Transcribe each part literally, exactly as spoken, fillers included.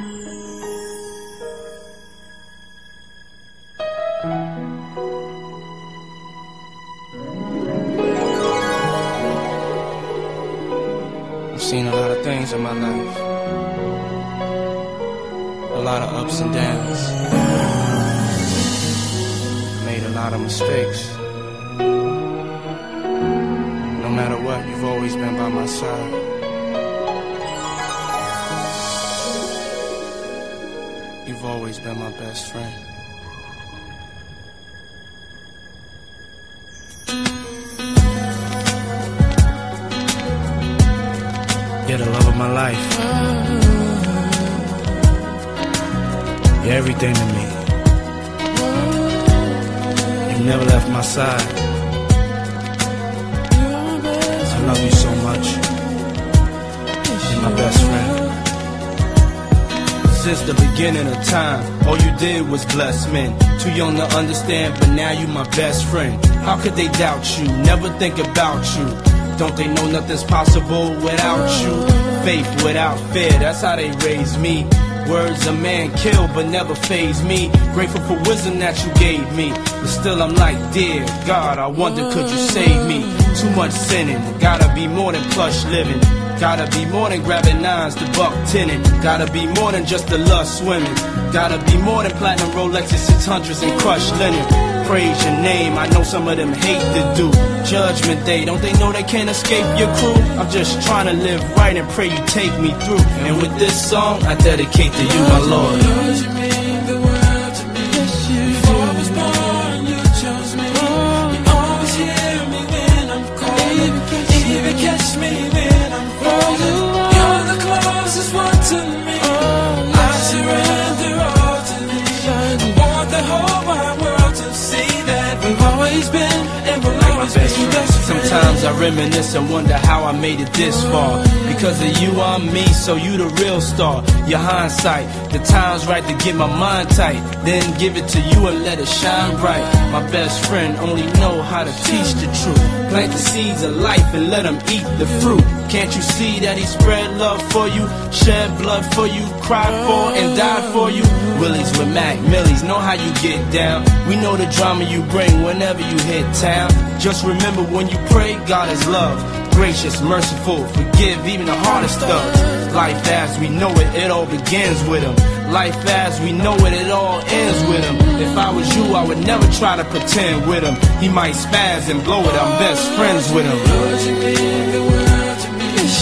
I've seen a lot of things in my life, a lot of ups and downs, made a lot of mistakes. No matter what, you've always been by my side. You've always been my best friend. You're the love of my life. You're everything to me. You never left my side. I love you so much. You're my best friend. Since the beginning of time, all you did was bless men. Too young to understand, but now you my best friend. How could they doubt you? Never think about you. Don't they know nothing's possible without you? Faith without fear, that's how they raised me. Words a man kill but never faze me. Grateful for wisdom that you gave me, but still I'm like, dear God, I wonder could you save me? Too much sinning, gotta be more than plush living. Gotta be more than grabbing nines to buck tinning. Gotta be more than just the lust swimming. Gotta be more than platinum Rolexes, six hundreds and crushed linen. Praise your name, I know some of them hate to do. Judgment day, don't they know they can't escape your crew? I'm just trying to live right and pray you take me through. And with this song, I dedicate to you, my Lord. Lord, you mean the world to me. Before I was born, you chose me. You always hear me when I'm calling. Even catch me when I'm falling. You're the closest one to me. I surrender all to thee. I want the whole wide world to see that we've always been and we'll always be best friends. Sometimes I reminisce and wonder how I made it this far. Because of you, I'm me, so you the real star. Your hindsight, the time's right to get my mind tight. Then give it to you and let it shine bright. My best friend only know how to teach the truth. Plant the seeds of life and let them eat the fruit. Can't you see that he spread love for you? Shed blood for you, cried for and died for you? Willies with Mac Millies, know how you get down. We know the drama you bring whenever you hit town. Just remember when you pray, God is love. Gracious, merciful, forgive even the hardest thugs. Life as we know it, it all begins with him. Life as we know it, it all ends with him. If I was you, I would never try to pretend with him. He might spaz and blow it, I'm best friends with him. Lord, you mean the world to me.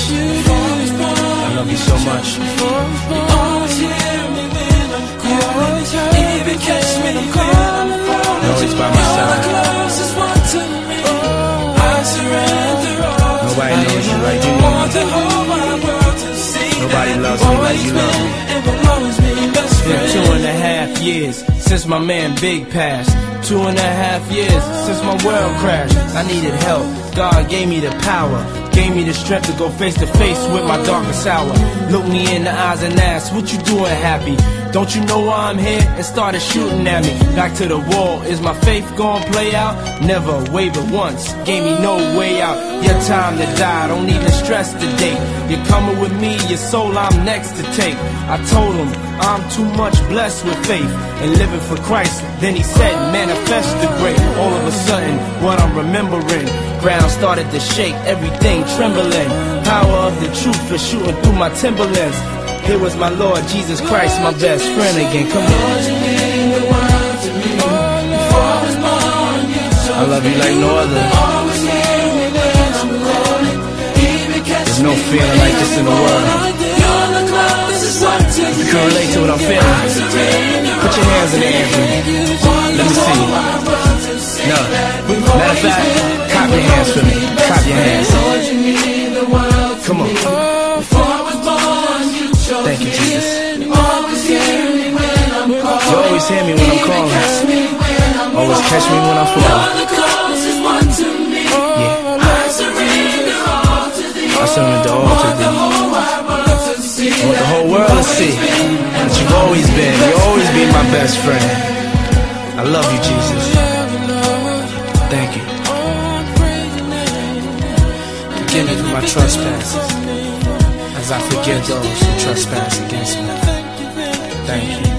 I love you so much. You always hear me when I'm calling. Even catch me when I'm falling. You're always by my You're the side. closest one to me. I surrender all. Nobody knows you like you I know want the me. whole wide world to see. Nobody that loves we've me like always you love been me. and we'll always be best It's been friends. two and a half years since my man Big passed. Two and a half years since my world crashed. I needed help. God gave me the power. Gave me the strength to go face to face with my darkest hour. Look me in the eyes and ask, what you doing happy? Don't you know why I'm here? And started shooting at me. Back to the wall, is my faith gonna play out? Never wavered once, gave me no way out. Your time to die, don't even stress the date. You're coming with me, your soul I'm next to take. I told him, I'm too much blessed with faith and living for Christ. Then he said, manifest the great. All of a sudden, what I'm remembering, ground started to shake, everything trembling. Power of the truth was shooting through my Timberlands. Here was my Lord Jesus Christ, my best friend again. Come on. I love you like no other. There's no feeling like this in the world. If you can relate to what I'm feeling, put your hands in the air for me. Let me see. No. Matter of fact, clap your hands for me. Clap your hands. Come on. Thank you, Jesus. You always hear me when I'm calling. Always catch me when I fall. Yeah. I surrender all to thee. I want the whole world to see that you've always been. You'll always be my best friend. I love you, Jesus. Thank you. Forgive me for my trespasses, as I forgive those who trespass against me. Thank you.